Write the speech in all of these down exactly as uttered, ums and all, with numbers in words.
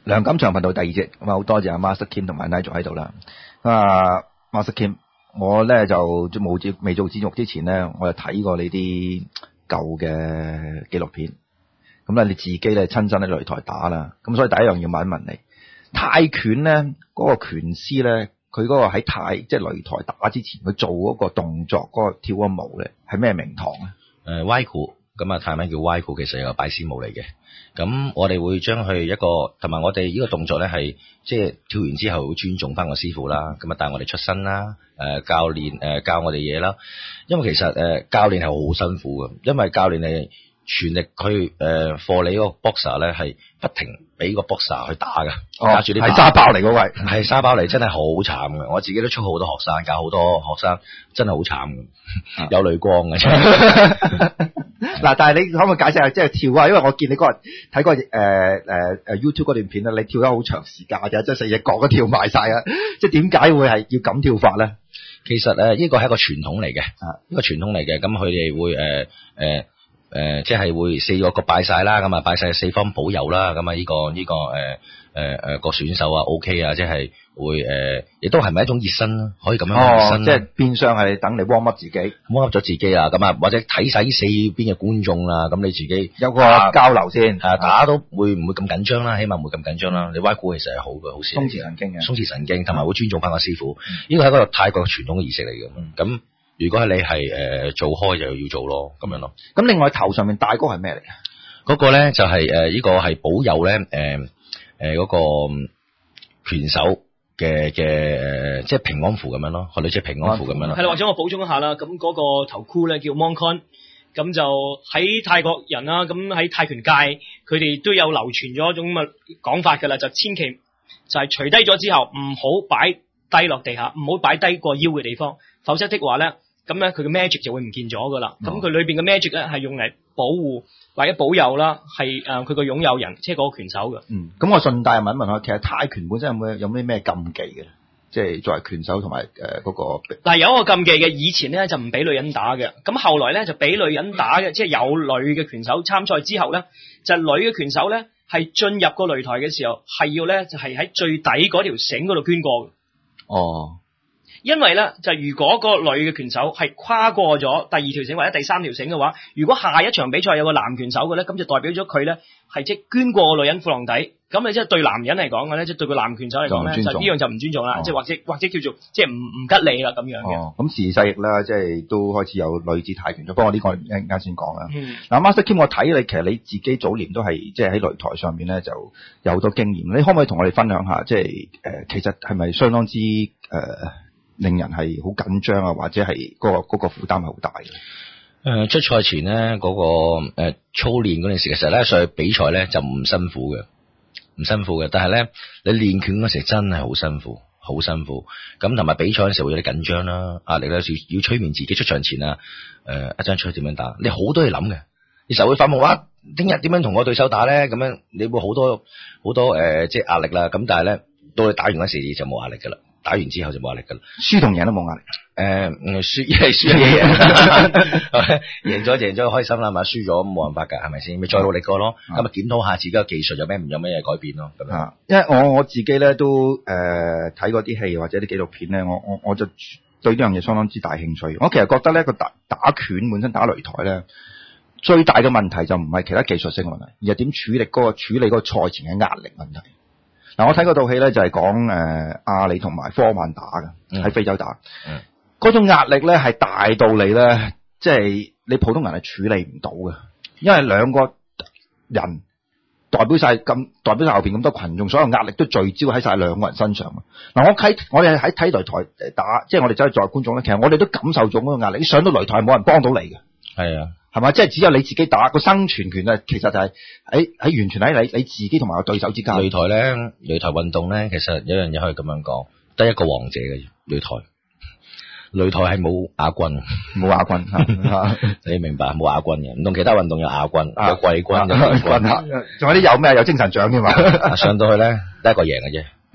梁錦祥頻道第二節，咁啊好多謝阿 Master Kim 同埋 Nigel 喺度啦。啊 Master Kim，我咧就冇接未做節目之前咧，我就睇過你啲舊嘅紀錄片。咁咧你自己咧親身喺擂台打啦，咁所以第一樣要問一問你，泰拳咧嗰、嗰個拳師咧，佢嗰個喺泰即係擂台打之前，佢做嗰個動作嗰、嗰個跳嗰個舞咧，係咩名堂咧？ 誒歪鼓，咁啊泰文叫歪鼓，其實係個拜師舞嚟嘅。咁我哋會將佢一個，同埋我哋呢個動作咧係即係跳完之後會尊重翻個師傅啦，咁啊帶我哋出身啦，誒教練誒教我哋嘢啦。因為其實誒教練係好辛苦嘅，因為教練係全力去誒 for 你嗰個 boxer 咧係不停俾個 boxer 去打㗎，揸住啲係沙包嚟嗰位， 係沙包嚟，真係好慘嘅。我自己都出好多學生，教好多學生，真係好慘嘅，有淚光嘅。 嗱，但係你可唔可以解釋下，即係跳啊？因為我見你嗰日睇過誒誒誒 YouTube 嗰段片咧，你跳得好長時間嘅，即係成隻腳都跳埋晒啊！即係點解會係要咁跳法咧？ 其實誒呢個係一個傳統嚟嘅，呢個傳統嚟嘅。咁佢哋會誒誒。呃呃誒、呃，即係會四個個拜晒啦，咁啊拜晒四方保佑啦，咁啊呢個呢、這個誒誒誒個選手啊 OK 啊，即係會誒，亦、呃、都係咪一種熱身啦？可以咁樣熱身、哦、 即係變相係等你 warm up 自己 warm up 咗自己啊，咁啊或者睇晒呢四邊嘅觀眾啦，咁你自己有個交流先， 係打都會唔會咁緊張啦？起碼唔會咁緊張啦。你歪鼓其實係好嘅，好事， 鬆弛神經嘅， 鬆弛神經，同埋會尊重翻個師傅，呢個係一個泰國傳統嘅儀式嚟嘅，咁、嗯。如果係你係誒、呃、做開就要做咯，咁樣咯。 咁另外頭上面戴嗰個係咩嚟嘅？ 嗰個咧就係誒呢個係保佑咧誒誒嗰個拳手嘅嘅誒即係平安符咁樣咯，學你即係平安符咁樣咯。 係啦，或者我補充一下啦，咁嗰個頭箍咧叫 Moncon， 咁就喺泰國人啦，咁喺泰拳界佢哋都有流傳咗一種咁嘅講法㗎啦，就千祈就係除低咗之後唔好擺低落地下，唔好擺低過腰嘅地方，否則的話咧。咁咧，佢嘅 magic 就會唔見咗噶啦。咁、哦、佢裏邊嘅 magic 咧係用嚟保護或者保佑啦，係誒佢個擁有人，即係嗰個拳手嘅。嗯， 咁我順帶問一問下，其實泰拳本身有冇有咩咩禁忌嘅？即係作為拳手同埋誒嗰個。 但係有一個禁忌嘅，以前咧就唔俾女人打嘅，咁後來咧就俾女人打嘅，即係有女嘅拳手參賽之後咧，就係女嘅拳手咧係進入個擂台嘅時候係要咧就係喺最底嗰條繩嗰度捐過嘅。 哦。 因為咧，就如果個女嘅拳手係跨過咗第二條繩或者第三條繩嘅話，如果下一場比賽有個男拳手嘅咧，咁就代表咗佢咧係即係捐過個女人褲浪底，咁你即係對男人嚟講嘅咧，即係對個男拳手嚟講咧，就呢樣就唔尊重啦，即係、哦、或者或者叫做即係唔唔吉利啦咁樣嘅。 哦，咁時勢亦啦，即係都開始有女子泰拳咗，不過呢個一陣間先講啦。嗱、嗯、Master Kim， 我睇你其實你自己早年都係即係喺擂台上面咧就有好多經驗，你可唔可以同我哋分享下，即係誒、呃、其實係咪相當之誒？呃令人係好緊張啊，或者係嗰、那個嗰、那個負擔係好大嘅。誒、 呃，出賽前咧嗰、那個誒、呃、操練嗰陣時，其實咧上去比賽咧就唔辛苦嘅，唔辛苦嘅。但係咧你練拳嗰時真係好辛苦，好辛苦。咁同埋比賽嗰時會有啲緊張啦，壓力咧要要催眠自己出場前啊，誒、呃、一張出去點樣打，你好多嘢諗嘅。你就會發夢話，聽日點樣同我對手打咧？咁樣你會好多好多誒、呃、即係壓力啦。咁但係咧到你打完嗰時就冇壓力噶啦。打完之後就冇壓力噶啦， 輸同贏都冇壓力。 誒，輸一係輸一贏，贏咗贏咗開心啦嘛，輸咗冇辦法噶，係咪先？咪再努力過咯，咁啊檢討下自己嘅技術有咩唔有咩嘢改變咯，咁樣。 因為我我自己咧都誒睇過啲戲或者啲紀錄片咧，我我我就對呢樣嘢相當之大興趣。我其實覺得咧個打打拳本身打擂台咧，最大嘅問題就唔係其他技術性嘅問題，而係點處理嗰、嗰個處理嗰個賽前嘅壓力問題。嗱，我睇嗰套戲咧就係講誒阿里同埋科曼打嘅，喺、嗯、非洲打，嗰、嗯、種壓力咧係大到你咧，即、就、係、是、你普通人係處理唔到嘅，因為兩個人代表晒咁代表晒後邊咁多群眾，所有壓力都聚焦喺晒兩個人身上。嗱，我睇我哋喺睇擂台打，即係我哋走去作為觀眾咧，其實我哋都感受咗嗰個壓力。你上到擂台冇人幫到你嘅，係啊。係嘛？即係只有你自己打個生存權啊！其實就係喺喺完全喺你你自己同埋個對手之間。 擂台咧，擂台運動咧，其實有樣嘢可以咁樣講，得一個王者嘅擂台。擂台係冇亞軍， 冇亞軍。 你明白冇亞軍嘅？唔同其他運動有亞軍，有季軍，有季軍。 仲有啲有咩？有精神獎添嘛？ 上到去咧，得一個贏嘅啫。 嗯。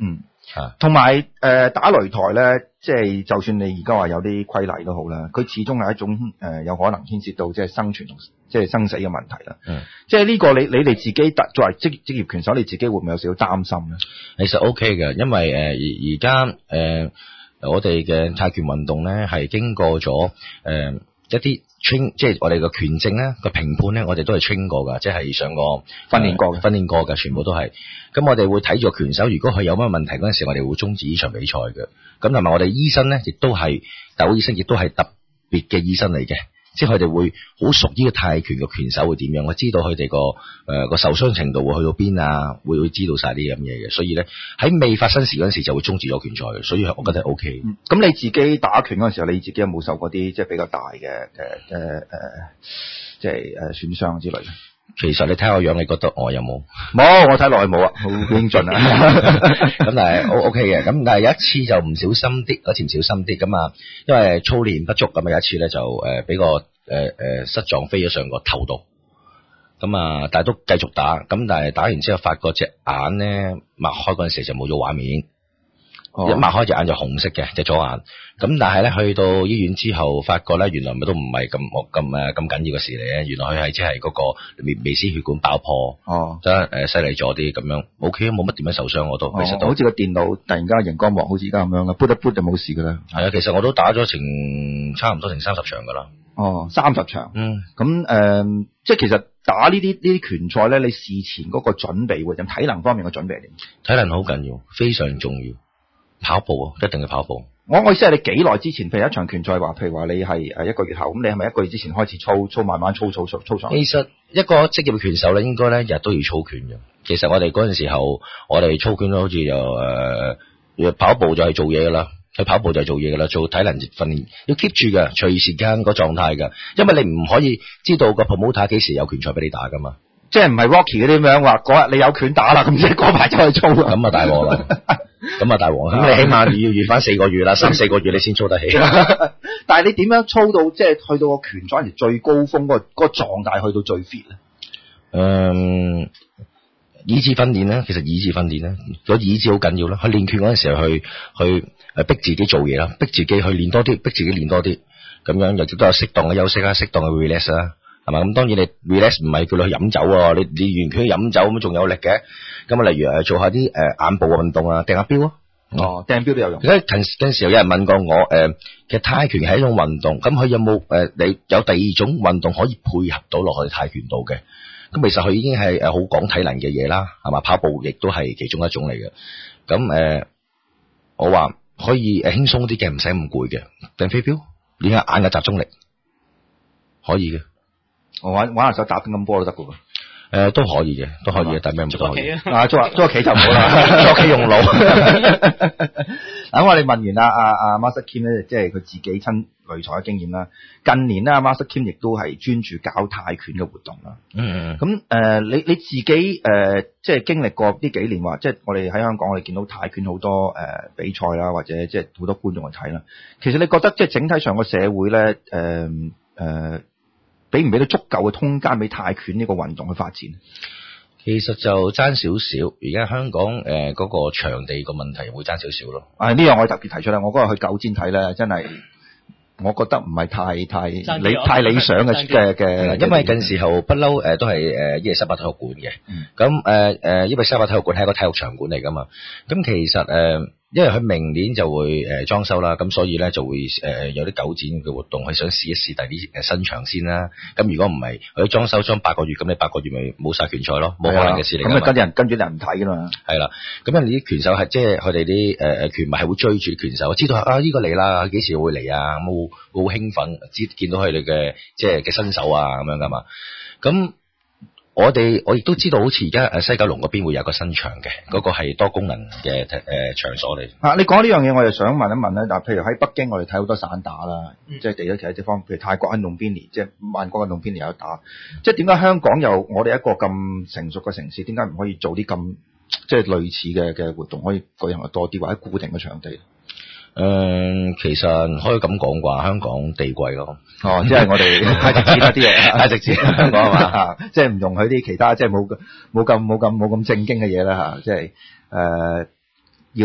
啊， 同埋誒打擂台咧，即係就算你而家話有啲規例都好啦，佢始終係一種誒、呃、有可能牽涉到即係生存同即係生死嘅問題啦。 嗯， 即係呢個你你哋自己作為職職業拳手，你自己會唔會有少少擔心咧？ 其實 O K 嘅，因為誒而而家誒我哋嘅泰拳運動咧係經過咗誒、呃、一啲 train，即係我哋嘅拳證咧個評判咧，我哋都係 train 過㗎，即係上過訓練過嘅， 訓練過嘅，全部都係。咁我哋會睇住個拳手，如果佢有乜問題嗰陣時，我哋會終止呢場比賽嘅。咁同埋我哋醫生咧，亦都係大會醫生，亦都係特別嘅醫生嚟嘅，即係佢哋會好熟呢個泰拳嘅拳手會點樣，我知道佢哋個誒個受傷程度會去到邊啊，會會知道晒啲咁嘢嘅。所以咧喺未發生事嗰陣時就會終止咗拳賽嘅，所以我覺得係 O K。 咁、嗯、你自己打拳嗰陣時候，你自己有冇受過啲即係比較大嘅誒誒誒，即係誒損傷之類嘅？ 其實你睇下我樣，你覺得我有冇？ 冇，我睇落去冇啊，好英俊啊。 咁但係 O O K 嘅，咁但係有一次就唔小心啲，嗰次唔小心啲咁啊，因為操練不足咁啊，有一次咧就誒俾個誒誒膝撞飛咗上個頭度，咁啊，但係都繼續打，咁但係打完之後發覺隻眼咧擘開嗰陣時就冇咗畫面。哦、一擘開隻眼就紅色嘅隻左眼，咁但係咧去到醫院之後，發覺咧原來咪都唔係咁咁誒咁緊要嘅事嚟嘅，原來佢係即係嗰個微微絲血管爆破，哦，即係誒犀利咗啲咁樣 ，O K 冇乜點樣受傷我都， 哦、 其實都好似個電腦突然間熒光幕好似而家咁樣嘅，撥一撥就冇事噶啦。 係啊，其實我都打咗成差唔多成三十場噶啦。 哦，三十場， 嗯， 咁誒、呃，即係其實打呢啲呢啲拳賽咧，你事前嗰個準備會，咁體能方面嘅準備係點？ 體能好緊要，非常重要。跑步啊，一定要跑步。 我我意思係你幾耐之前，譬如一場拳賽話，譬如話你係誒一個月後，咁你係咪一個月之前開始操操慢慢操操操操上？ 其實一個職業嘅拳手咧，應該咧日都要操拳嘅。其實我哋嗰陣時候，我哋操拳都好似又誒，跑步就係做嘢噶啦，去跑步就係做嘢噶啦，做體能訓練要 keep 住嘅，隨時間個狀態噶，因為你唔可以知道個 promoter 幾時有拳賽俾你打噶嘛。即係唔係 Rocky 嗰啲咁樣話嗰日你有拳打啦，咁即係嗰排就去操啦。咁啊大鑊啦，咁啊大鑊。咁你起碼要預翻四個月啦，三四個月你先操得起。但係你點樣操到即係去到個拳賽時最高峰嗰個嗰個狀態去到最 fit 咧？嗯，意志訓練咧，其實意志訓練咧，個意志好緊要啦。去練拳嗰陣時候去去誒逼自己做嘢啦，逼自己去練多啲，逼自己練多啲，咁樣又都有適當嘅休息啦，適當嘅 relax 啦。係嘛？咁當然你 relax 唔係叫你去飲酒喎，你你完全去飲酒咁仲有力嘅。咁啊，例如誒做下啲誒眼部嘅運動啊，掟下標啊。哦，掟標都有用。而家近近時有人問過我誒，其實泰拳係一種運動，咁佢有冇誒你有第二種運動可以配合到落去泰拳度嘅？咁其實佢已經係誒好講體能嘅嘢啦，係嘛？跑步亦都係其中一種嚟嘅。咁誒，我話可以誒輕鬆啲嘅，唔使咁攰嘅，掟飛鏢，練下眼嘅集中力，可以嘅。我玩玩下手打乒乓波都得噶喎，誒都可以嘅，都可以嘅，但咩唔可以？啊，捉捉棋就唔好啦，捉棋用腦。嗱，我哋問完阿阿阿 Master Kim 咧，即係佢自己親擂台嘅經驗啦。近年咧，阿 Master Kim 亦都係專注搞泰拳嘅活動啦。嗯嗯。咁誒、呃，你你自己誒、呃，即係經歷過呢幾年話，即係我哋喺香港，我哋見到泰拳好多誒、呃、比賽啦，或者即係好多觀眾去睇啦。其實你覺得即係整體上個社會咧，誒、呃、誒。呃俾唔俾到足夠嘅空間俾泰拳呢個運動去發展？其實就爭少少，而家香港誒嗰、呃那個場地個問題會爭少少咯。啊，呢樣我特別提出啦，我嗰日去九展睇咧，真係我覺得唔係太太理太理想嘅嘅嘅，因為近時候不嬲誒都係誒伊利沙伯體育館嘅，咁誒誒伊利沙伯體育館係一個體育場館嚟噶嘛，咁其實誒。呃因為佢明年就會誒裝修啦，咁所以咧就會誒有啲九展嘅活動，係想試一試第啲誒新場先啦。咁如果唔係佢裝修裝八個月，咁你八個月咪冇晒拳賽咯，冇可能嘅事嚟。咁啊跟住人跟住人唔睇噶嘛。係啦，咁人哋啲拳手係即係佢哋啲誒誒拳迷係會追住啲拳手，我知道啊呢個嚟啦，幾時會嚟啊？咁好好興奮，知見到佢哋嘅即係嘅新手啊咁樣噶嘛。咁我哋我亦都知道，好似而家誒西九龍嗰邊會有個新場嘅，嗰、那個係多功能嘅誒、呃、場所嚟。啊，你講呢樣嘢，我就想問一問咧。但譬如喺北京，我哋睇好多散打啦，嗯、即係地咗其他地方，譬如泰國喺龍邊尼，即係曼谷嘅龍邊尼有得打。即係點解香港有我哋一個咁成熟嘅城市，點解唔可以做啲咁即係類似嘅嘅活動，可以舉行得多啲，或者固定嘅場地？誒、嗯，其實可以咁講啩，香港地貴咯。哦，即係我哋太直接一啲嘢，太直接香港係嘛，即係唔容許啲其他即係冇冇咁冇咁冇咁正經嘅嘢啦吓，即係誒、呃、要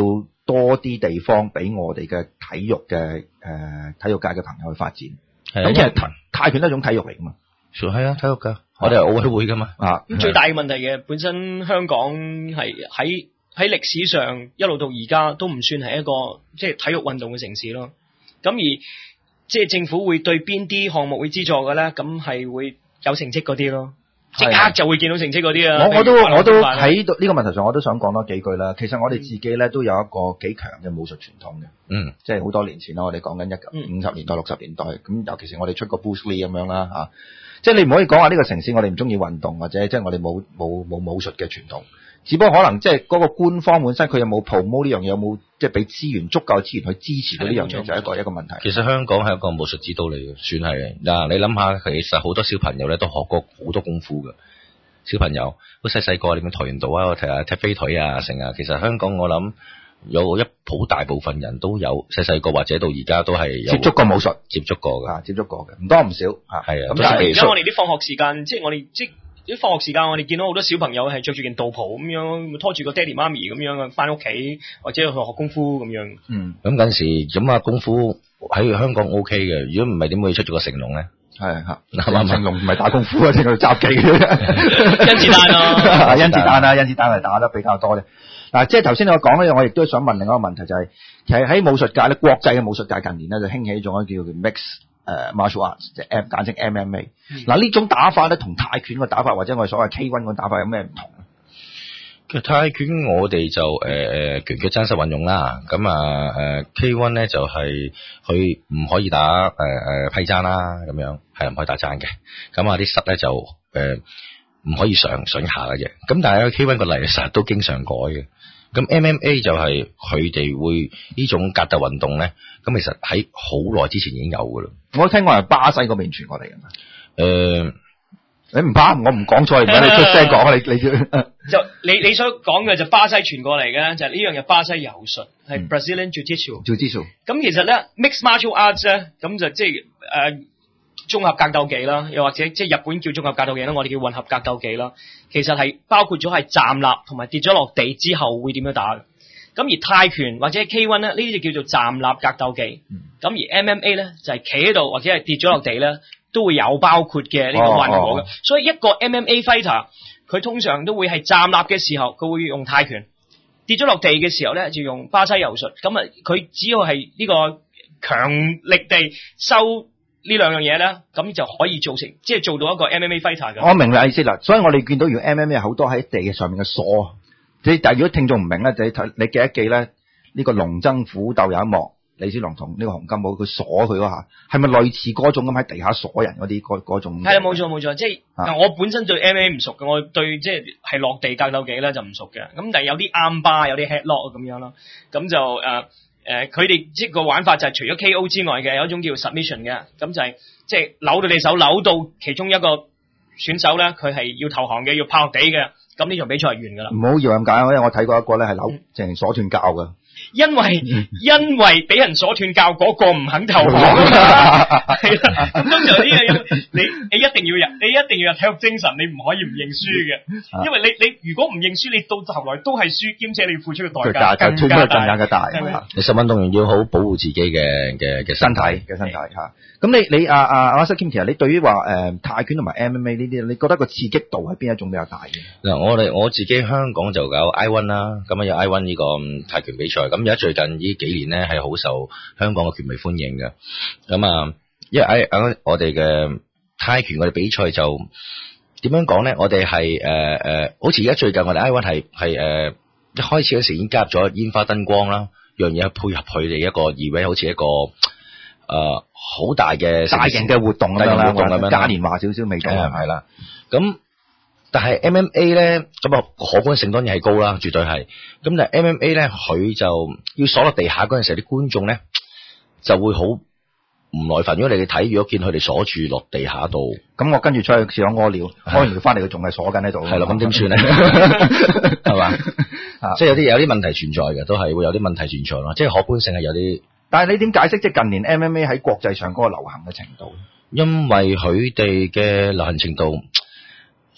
多啲地方俾我哋嘅體育嘅誒、呃、體育界嘅朋友去發展。 係啊咁其實泰泰拳都係一種體育嚟噶嘛。 係啊，體育㗎，我哋係奧委會㗎嘛。 啊， 咁最大嘅問題嘅，本身香港係喺喺歷史上一路到而家都唔算係一個即係體育運動嘅城市咯。咁而即係政府會對邊啲項目會資助嘅咧？咁係會有成績嗰啲咯，即刻就會見到成績嗰啲啊！ 我我都譬如我都喺呢個問題上，我都想講多幾句啦。其實我哋自己咧都有一個幾強嘅武術傳統嘅， 嗯， 即係好多年前啦，我哋講緊一五十年代、六十年代，咁尤其是我哋出過 Bruce Lee 咁樣啦嚇。即係你唔可以講話呢個城市我哋唔中意運動，或者即係我哋冇冇冇武術嘅傳統。只不過可能即係嗰個官方本身佢有冇 promote 呢樣嘢，有冇即係俾資源足夠資源去支持到呢樣嘢，就係一個一個問題。 其實香港係一個武術之都嚟嘅，算係嘅。嗱，你諗下，其實好多小朋友咧都學過好多功夫嘅。小朋友好細細個，你咪跆拳道啊，踢下踢飛腿啊，成啊。其實香港我諗有一好大部分人都有細細個或者到而家都係有接觸過武術， 接觸過嘅， 啊，接觸過嘅，唔多唔少啊。 係啊。 咁但係而家我哋啲放學時間，即係我哋即係啲放學時間，我哋見到好多小朋友係着住件道袍咁樣，拖住個爹哋媽咪咁樣啊，翻屋企或者去學功夫咁樣。嗯。 咁嗰陣時咁啊，功夫喺香港 O K 嘅，如果唔係點會出咗個成龍咧？ 係嚇，成龍唔係打功夫啊，淨係雜技嘅啫。 甄子丹咯， 甄子丹啦，甄子丹係打得比較多嘅。嗱，即係頭先我講咧，我亦都想問另一個問題，就係其實喺武術界咧，國際嘅武術界近年咧就興起咗一個叫做 mix 誒 martial arts，即係 M 簡稱 M M A。嗱，呢種打法咧，同泰拳嘅打法或者我哋所謂 K 一嘅打法有咩唔同咧？ 其實泰拳我哋就誒誒、呃、拳腳真實運用啦，咁啊誒 K 一咧就係佢唔可以打誒誒、呃、批踭啦，咁樣係唔可以打踭嘅，咁啊啲膝咧就誒唔、呃、可以上上下嘅啫，咁但係 K 一個例成日都經常改嘅，咁 M M A 就係佢哋會呢種格鬥運動咧，咁其實喺好耐之前已經有噶啦。 我聽講係巴西嗰邊傳過嚟嘅嘛。誒、 呃。 你唔怕，我唔講錯，而家你出聲講啊！你你就你你所講嘅就巴西傳過嚟嘅，就係呢樣嘢巴西柔術係 Brazilian Jiu-Jitsu。Jiu-Jitsu。咁其實咧 Mixed Martial Arts 咧，咁就即係誒綜合格鬥技啦，又或者即係日本叫綜合格鬥技啦，我哋叫混合格鬥技啦。其實係包括咗係站立同埋跌咗落地之後會點樣打嘅。咁而泰拳或者 K 一咧，呢啲就叫做站立格鬥技。咁、嗯、而 M M A 咧就係企喺度或者係跌咗落地咧。都會有包括嘅呢個運果嘅，所以一個 M M A fighter 佢通常都會係站立嘅時候佢會用泰拳，跌咗落地嘅時候咧就用巴西柔術。咁啊佢只要係呢個強力地收呢兩樣嘢咧，咁就可以做成即係做到一個 M M A fighter 嘅。 我明白意思啦，所以我哋見到如果 M M A 好多喺地上面嘅鎖，即但係如果聽眾唔明咧，你睇你記一記咧呢個龍爭虎鬥有一幕。李小龍同呢個洪金寶佢鎖佢嗰下，係咪類似嗰種咁喺地下鎖人嗰啲嗰嗰種？係啊， 冇錯冇錯，即係、啊、我本身對 M M A 唔熟嘅，我對即係係落地格鬥技咧就唔熟嘅。咁但係有啲啱巴，有啲 headlock 咁樣咯。咁就誒誒，佢、呃、哋即係個玩法就係除咗 K O 之外嘅，有一種叫 submission 嘅，咁就係即係扭到你手，扭到其中一個選手咧，佢係要投降嘅，要拋落地嘅。咁呢場比賽係完㗎啦。唔好以為咁解，因為我睇過一個咧係扭淨係鎖斷教㗎。 因為因為俾人鎖斷教嗰個唔肯投降啊嘛，係啦。咁通常呢樣嘢，你你一定要有，你一定要有體育精神，你唔可以唔認輸嘅。因為你你如果唔認輸，你到頭來都係輸，兼且你要付出嘅代價更加大。更加大。 你十運動員要好保護自己嘅嘅嘅身體嘅身體嚇。咁你你啊啊阿 Sir Kim，其實你對於話誒泰拳同埋 M M A 呢啲，你覺得個刺激度係邊一種比較大嘅？ 嗱，我哋我自己香港就搞 I ONE 啦，咁啊有 I ONE 呢個泰拳比賽。咁而家最近呢幾年咧係好受香港嘅拳迷歡迎嘅，咁啊，因為喺我哋嘅泰拳我哋比賽就點樣講咧？我哋係誒誒，好似而家最近我哋 I ONE 係係誒一開始嗰時已經加入咗煙花燈光啦，樣嘢配合佢哋一個 event，好似一個誒好、呃、大嘅大型嘅活動咁樣啦，活動咁樣嘉年華少少味道係啦，咁。但係 M M A 咧，咁啊可觀性當然係高啦，絕對係。咁但係 M M A 咧，佢就要鎖落地下嗰陣時候，啲觀眾咧就會好唔耐煩。如果你哋睇，如果見佢哋鎖住落地下度，咁我跟住出去試下屙尿，屙完尿翻嚟佢仲係鎖緊喺度。係啦，咁點算咧？係嘛？即係有啲有啲問題存在嘅，都係會有啲問題存在咯。即係可觀性係有啲。但係你點解釋即係近年 M M A 喺國際上嗰個流行嘅程度？因為佢哋嘅流行程度。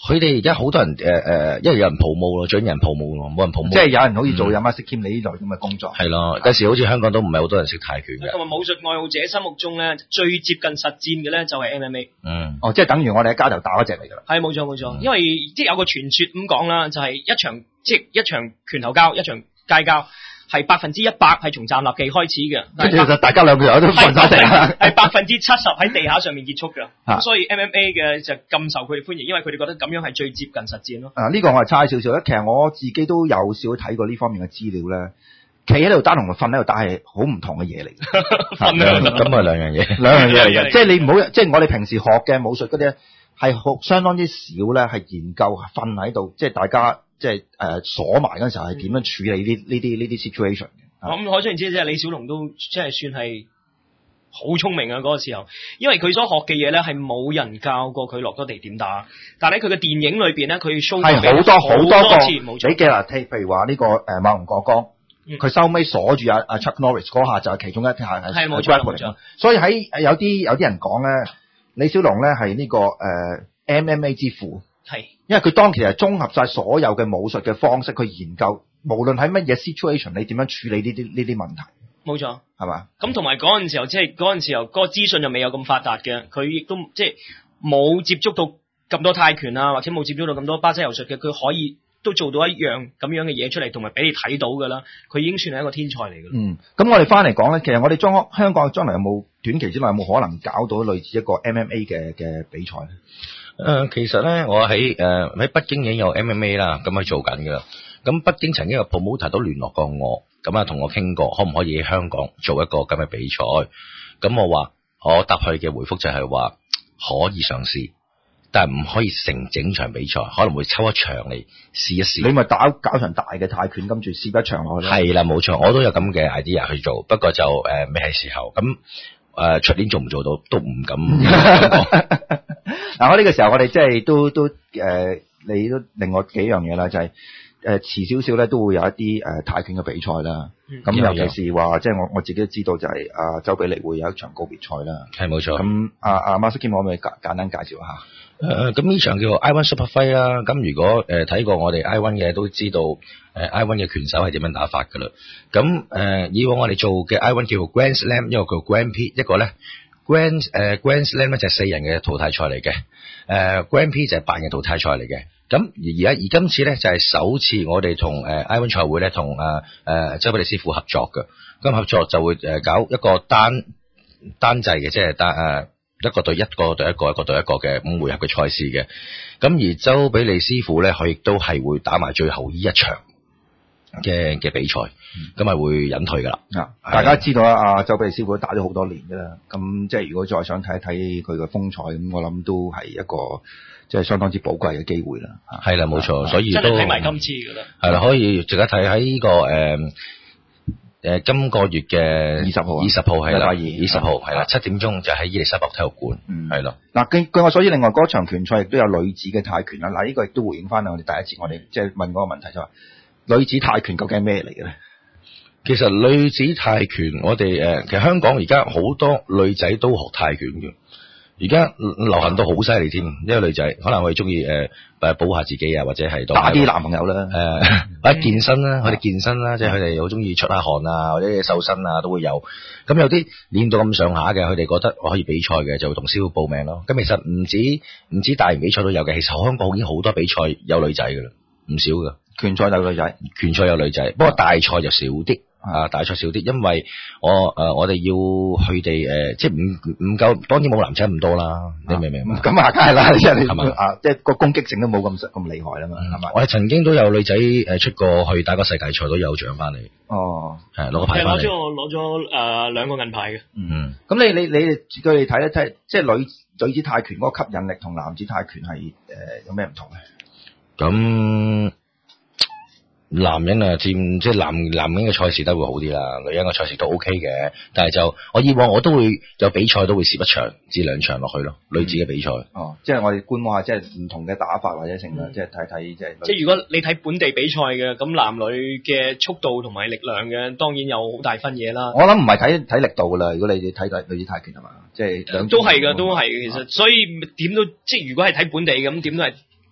佢哋而家好多人誒誒、呃，因為有人抱舞咯，最緊有人抱舞咯，冇人抱舞。 即係有人好似做有 Master Kim 你呢類咁嘅工作。 係咯，有時好似香港都唔係好多人識泰拳嘅。 同埋武術愛好者心目中咧，最接近實戰嘅咧就係 M M A。 嗯。 哦，即係等於我哋喺街頭打嗰隻嚟㗎啦。 係冇錯冇錯， 嗯、 因為即係有個傳說咁講啦，就係、是、一場即係一場拳頭交，一場街交。係百分之一百係從站立技開始嘅， 其實大家兩個人都瞓晒地啦， 係百分之七十喺地下上面結束嘅。咁、 啊、 所以 M M A 嘅就咁受佢哋歡迎，因為佢哋覺得咁樣係最接近實戰咯。 啊，呢、這個我係差少少咧。其實我自己都有少睇過呢方面嘅資料咧。企喺度打同埋瞓喺度打係好唔同嘅嘢嚟嘅， 咁啊兩樣嘢， 兩樣嘢嚟嘅。即係你唔好，即係我哋平時學嘅武術嗰啲係好相當之少咧，係研究瞓喺度，即係大家。即係誒鎖埋嗰陣時候係點樣處理呢呢啲呢啲 situation 嘅？咁可想而知，即係李小龍都即係算係好聰明啊！嗰、那個時候，因為佢所學嘅嘢咧係冇人教過佢落咗地點打，但喺佢嘅電影裏邊咧，佢 show 係好多好多個。 多次。 你記啦，譬如話呢、這個誒猛龍過江，佢、嗯、收尾鎖住阿阿 Chuck Norris 嗰下就係其中一下係係冇錯冇錯。 所以喺有啲有啲人講咧，李小龍咧係呢個誒、呃、M M A 之父。 係， 因為佢當其實係綜合晒所有嘅武術嘅方式去研究，無論喺乜嘢 situation，你點樣處理呢啲呢啲問題？ 冇錯， 係嘛？ 咁同埋嗰陣時候，即係嗰陣時候，嗰個資訊又未有咁發達嘅，佢亦都即係冇接觸到咁多泰拳啊，或者冇接觸到咁多巴西柔術嘅，佢可以都做到一樣咁樣嘅嘢出嚟，同埋俾你睇到㗎啦。佢已經算係一個天才嚟㗎。 嗯，咁我哋翻嚟講咧，其實我哋將香港將來有冇短期之內有冇可能搞到類似一個 M M A 嘅嘅比賽咧？ 誒、呃，其實咧，我喺誒喺北京已經有 M M A 啦，咁去做緊噶啦。咁北京曾經有 promoter 都聯絡過我，咁啊同我傾過，可唔可以喺香港做一個咁嘅比賽？咁我話我答佢嘅回覆就係話可以嘗試，但係唔可以成整場比賽，可能會抽一場嚟試一試。 你咪打搞場大嘅泰拳，跟住試一場落去。 係啦，冇錯，我都有咁嘅 idea 去做，不過就誒未係時候。咁誒出年做唔做到都唔敢講。 嗱，我呢個時候我哋即係都都誒、呃，你都另外幾樣嘢啦，就係誒遲少少咧都會有一啲誒、呃、泰拳嘅比賽啦。咁、嗯、尤其是話，即係我我自己都知道就係、是、阿、呃、周比利會有一場告別賽啦。係冇錯。咁阿阿 Master Kim 可唔可以簡簡單介紹一下？ 誒咁呢場叫做 I ONE Super Fight 啦。咁如果誒睇、呃、過我哋 I ONE 嘅都知道，誒、呃、I ONE 嘅拳手係點樣打法噶啦。咁誒、呃、以往我哋做嘅 I ONE 叫做 Grand Slam，一個叫 Grand Prix，一個咧。Grand 誒、uh, Grand Slam 咧就係四人嘅淘汰賽嚟嘅，誒、uh, Grand Prix 就係八人淘汰賽嚟嘅。咁而家而今次咧就係、是、首次我哋同誒 I ONE 賽會咧同誒誒周比利師傅合作嘅，咁合作就會誒搞一個單單制嘅，即係單誒一個對一個對一個一個對一個嘅五回合嘅賽事嘅。咁而周比利師傅咧佢亦都係會打埋最後呢一場嘅嘅比賽，咁係會隱退噶啦。啊，大家知道啦，阿周比利師傅都打咗好多年噶啦。咁即係如果再想睇一睇佢嘅風采，咁我諗都係一個即係相當之寶貴嘅機會啦。係啦，冇錯，所以都真係睇埋今次噶啦。係啦，可以值得睇喺呢個誒誒、呃、今個月嘅二十號，二十號係啦，二十號係啦，七點鐘就喺伊利沙伯體育館。嗯，係咯。嗱，據據我所知，另外嗰場拳賽亦都有女子嘅泰拳啦。嗱，呢個亦都回應翻我哋第一次我哋即係問嗰個問題就話、是。女子泰拳究竟係咩嚟嘅咧？其實女子泰拳，我哋誒，其實香港而家好多女仔都學泰拳嘅，而家流行到好犀利添。因為女仔可能我哋中意誒誒保護下自己啊，或者係打啲男朋友啦，誒、呃、或者健身啦，佢哋健身啦，即係佢哋好中意出下汗啊，或者瘦身啊都會有。咁有啲練到咁上下嘅，佢哋覺得我可以比賽嘅，就會同師傅報名咯。咁其實唔止唔止大型比賽都有嘅，其實香港已經好多比賽有女仔噶啦，唔少噶。拳賽有女仔，拳賽有女仔，不過大賽就少啲啊！大賽少啲，因為我誒、呃、我哋要佢哋誒，即係唔唔夠，當然冇男仔咁多啦。你明唔明？咁啊，梗係啦，即係你啊，即係個攻擊性都冇咁咁厲害啦嘛，係嘛？我哋曾經都有女仔誒出過去打個世界賽，都有獎翻嚟。哦，係攞個牌翻嚟。攞咗攞咗誒兩個銀牌嘅。嗯，咁你你你哋佢哋睇一睇，即係女女子泰拳嗰個吸引力同男子泰拳係誒、呃、有咩唔同咧？咁。男人啊，佔即係男男人嘅賽事都會好啲啦，女人嘅賽事都 OK 嘅，但係就我以往我都會有比賽都會攝一場至兩場落去咯，女子嘅比賽。哦，即係我哋觀望下，即係唔同嘅打法或者成啦、嗯，即係睇睇即係。即係如果你睇本地比賽嘅，咁男女嘅速度同埋力量嘅，當然有好大分野啦。我諗唔係睇睇力度噶啦，如果你哋睇睇女子泰拳係嘛，即係兩都係噶，都係其實，所以點都即係如果係睇本地咁，點都係。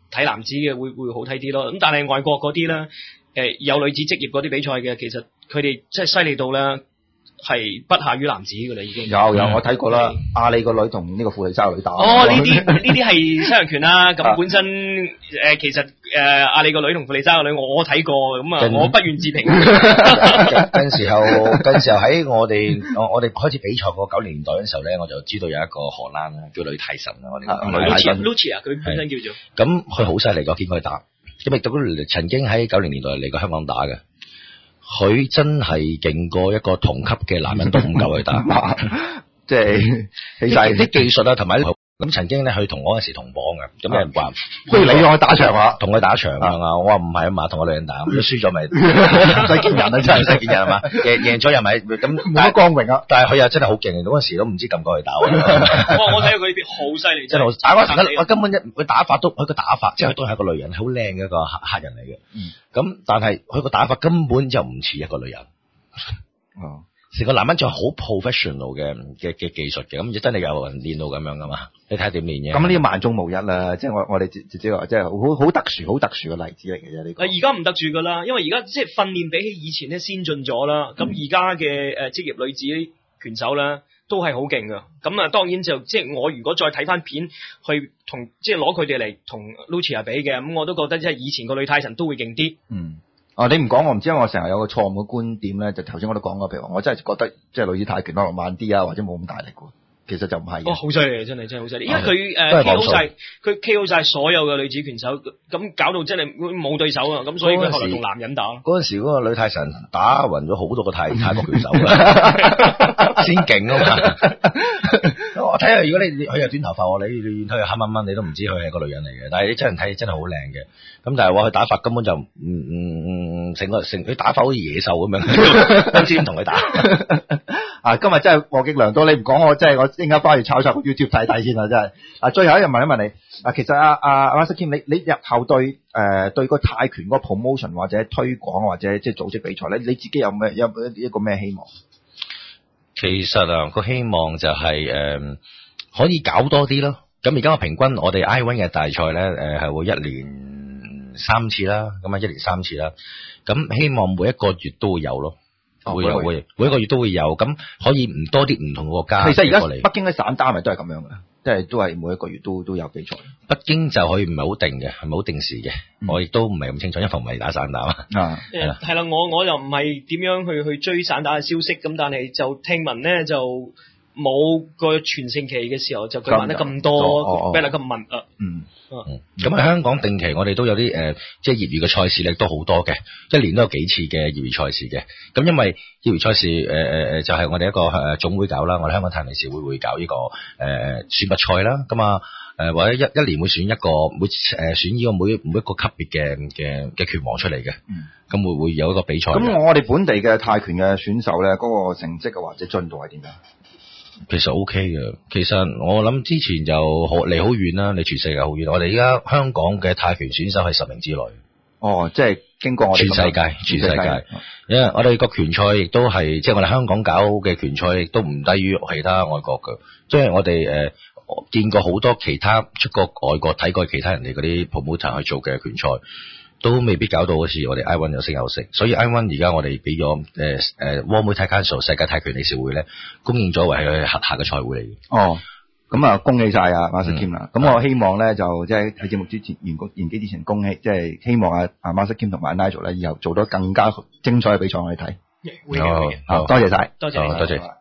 睇男子嘅會會好睇啲咯。咁但係外國嗰啲咧，誒、呃、有女子職業嗰啲比賽嘅，其實佢哋真係犀利到咧。係不下於男子噶啦，已經有有我睇過啦，阿里個女同呢個富力沙個女打。 哦，呢啲呢啲係西洋拳啦。咁本身誒、呃，其實誒、呃，阿里個女同富力沙個女，我睇過，咁啊，我不願置評。 嗰陣時候，嗰陣時候喺我哋我我哋開始比賽個九零年代嗰時候咧，我就知道有一個荷蘭啊，叫女泰神啊，我哋女泰神 Lucia 佢本身叫做。 咁佢好犀利噶，見佢打，咁亦都曾經喺九零年代嚟過香港打嘅。佢真係勁過一個同級嘅男人都唔夠去打， 即係起晒啲技術啊，同埋咁曾經咧，佢同我嗰陣時同榜嘅，咁有人話不如你同我打場啊， 同佢打場啊，我話唔係啊嘛，同我女人打，咁輸咗咪唔使見人啊，真係唔使見人係嘛，贏贏咗又咪咁冇乜光榮啊，但係佢又真係好勁，嗰陣時都唔知撳過去打。我我睇到佢呢邊好犀利，真係好打嗰時我根本一佢打法都佢個打法，即係都係一個女人，好靚嘅一個客客人嚟嘅。咁、嗯、但係佢個打法根本就唔似一個女人。哦。成個男人就好 professional 嘅嘅嘅技術嘅，咁就真係有人練到咁樣噶嘛？你睇下點練嘅？咁呢個萬中無一啦，即係我我哋直接話，即係好好特殊、好特殊嘅例子嚟嘅啫。呢個而家唔特殊噶啦，因為而家即係訓練比起以前咧先進咗啦。咁而家嘅誒職業女子拳手咧都係好勁噶。咁啊，當然就即係我如果再睇翻片去同即係攞佢哋嚟同 Lucia 比嘅，咁我都覺得即係以前個女泰神都會勁啲。嗯。 哦，你唔講我唔知，因為我成日有個錯誤嘅觀點咧，就頭先我都講過，譬如話我真係覺得即係女子泰拳可能慢啲啊，或者冇咁大力喎。其實就唔係。哦，好犀利，真係真係好犀利，因為佢誒 K O 晒，佢 K O 晒所有嘅女子拳手，咁搞到真係冇對手啊，咁所以佢後來同男人打。嗰陣時嗰個女泰神打暈咗好多個泰泰國拳手啦，先勁啊嘛！我睇下，如果你佢有短頭髮，你你佢黑掹掹，你都唔知佢係個女人嚟嘅。但係你真係睇，真係好靚嘅。咁但係話佢打法根本就唔唔唔成個成，佢打法好似野獸咁樣，都唔知點同佢打。啊，今日真係獲益良多，你唔講我真係我應該翻去抄抄個 YouTube 睇睇先啦，真係。啊，最後一日問一問你，啊，其實阿阿阿 Master Kim，你你日後對誒、呃、對個泰拳嗰個 promotion 或者推廣或者即係組織比賽咧，你自己有咩有一個咩希望？其實啊，個希望就係、是、誒、呃、可以搞多啲咯。咁而家個平均我哋 I O N 嘅大賽咧，誒、呃、係會一年三次啦，咁啊一年三次啦。咁希望每一個月都會有咯。會有會，每一個月都會有，咁可以唔多啲唔同國家。其實而家北京嘅散打咪都係咁樣嘅，即係都係每一個月都都有比賽。北京就可以唔係好定嘅，係咪好定時嘅？嗯、我亦都唔係咁清楚，因為唔係打散打啊。係啦，係啦，我我又唔係點樣去去追散打嘅消息，咁但係就聽聞咧就冇個全盛期嘅時候就舉辦得咁多，比得咁密啊。嗯。嗯，咁喺香港定期我哋都有啲誒、呃，即係業餘嘅賽事咧都好多嘅，一年都有幾次嘅業餘賽事嘅。咁因為業餘賽事誒誒誒，就係、是、我哋一個誒總會搞啦，我哋香港泰拳理事會會搞呢、這個誒、呃、選拔賽啦。咁啊誒或者一一年會選一個每誒、呃、選呢個每每一個級別嘅嘅嘅拳王出嚟嘅。嗯，咁會會有一個比賽。咁我哋本地嘅泰拳嘅選手咧，嗰、那個成績嘅或者進度係點樣？其實 O K 嘅，其實我諗之前就離好遠啦，你全世界好遠。我哋而家香港嘅泰拳選手係十名之內。哦，即係經過我哋全世界，全世界。因為我哋個拳賽亦都係，即係我哋香港搞嘅拳賽亦都唔低於其他外國嘅。即係我哋誒、呃、見過好多其他出過外國睇過其他人哋嗰啲 promoter 去做嘅拳賽，都未必搞到好似我哋 I O N 有聲有色，所以 I O N 而家我哋俾咗誒誒 World Muay Thai Council 世界泰拳理事會咧，公認咗為佢轄下嘅賽會嚟嘅。哦，咁啊，恭喜晒啊 Master Kim 啦！咁我希望咧就即係喺節目之前完個完機之前，恭喜即係希望啊啊 Master Kim 同埋 Nigel 咧以後做到更加精彩嘅比賽我哋睇。會嘅，會嘅。好，多謝晒，多謝，多謝。